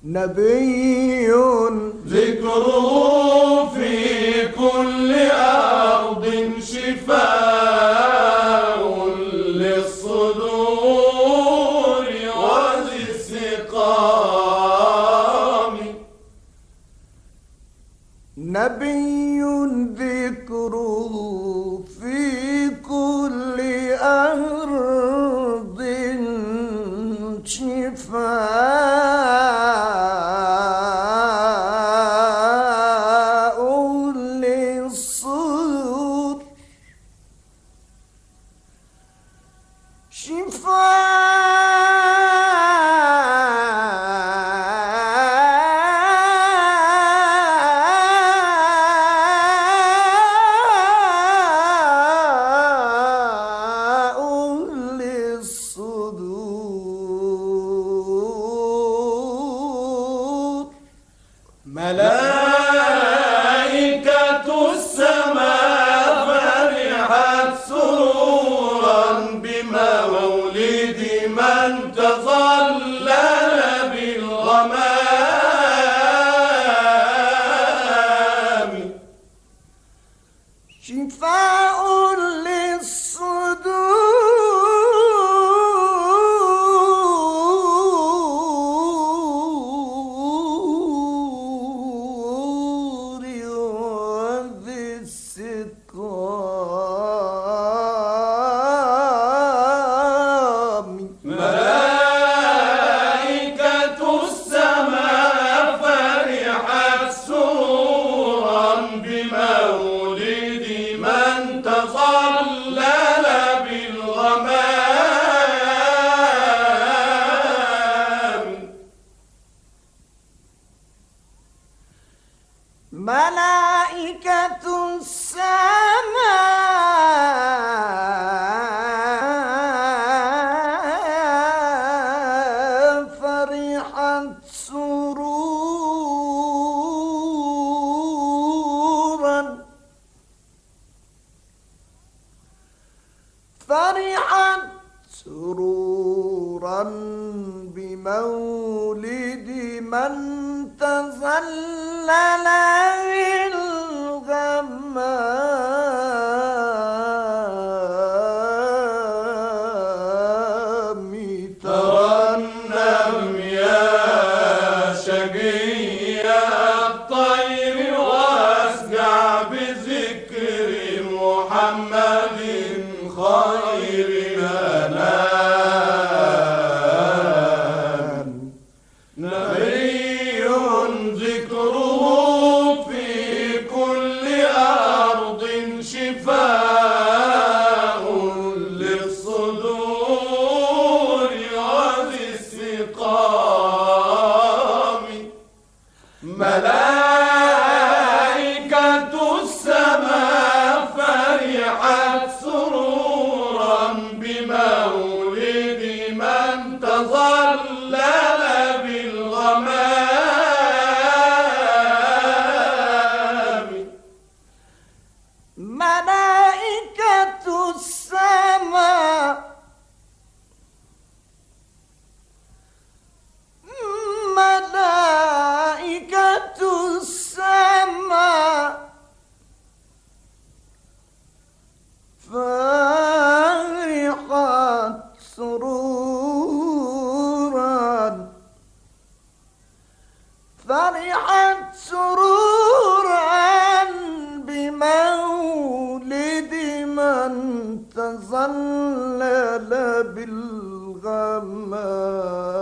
نبي ذكره في كل أرض شفاء للصدور وذي السقام. نبي ذكره في كل أرض شفاء للصدور شفاء للصدور. ملائكة السماء فرحت سرورا بمولد من تظلل بالغمام. شفاء للصدور وذي السقام. ملائكة السماء فرحت سرورا بمولد من تظلل بالغمام. ملائكة السماء فرحت سرورا بمولد من تظلل بالغمام. ترنم يا شقي الطير واسقع بذكر محمد خير الأنام. نبي ذكره في كل أرض شفاء للصدور وذي السقام. ملائكة السماء فرحت سرورا بمولد من تظلل بالغمام. ملائكة السماء ملائكة السماء فرحت سرورا بمولد من تظلل بالغمام.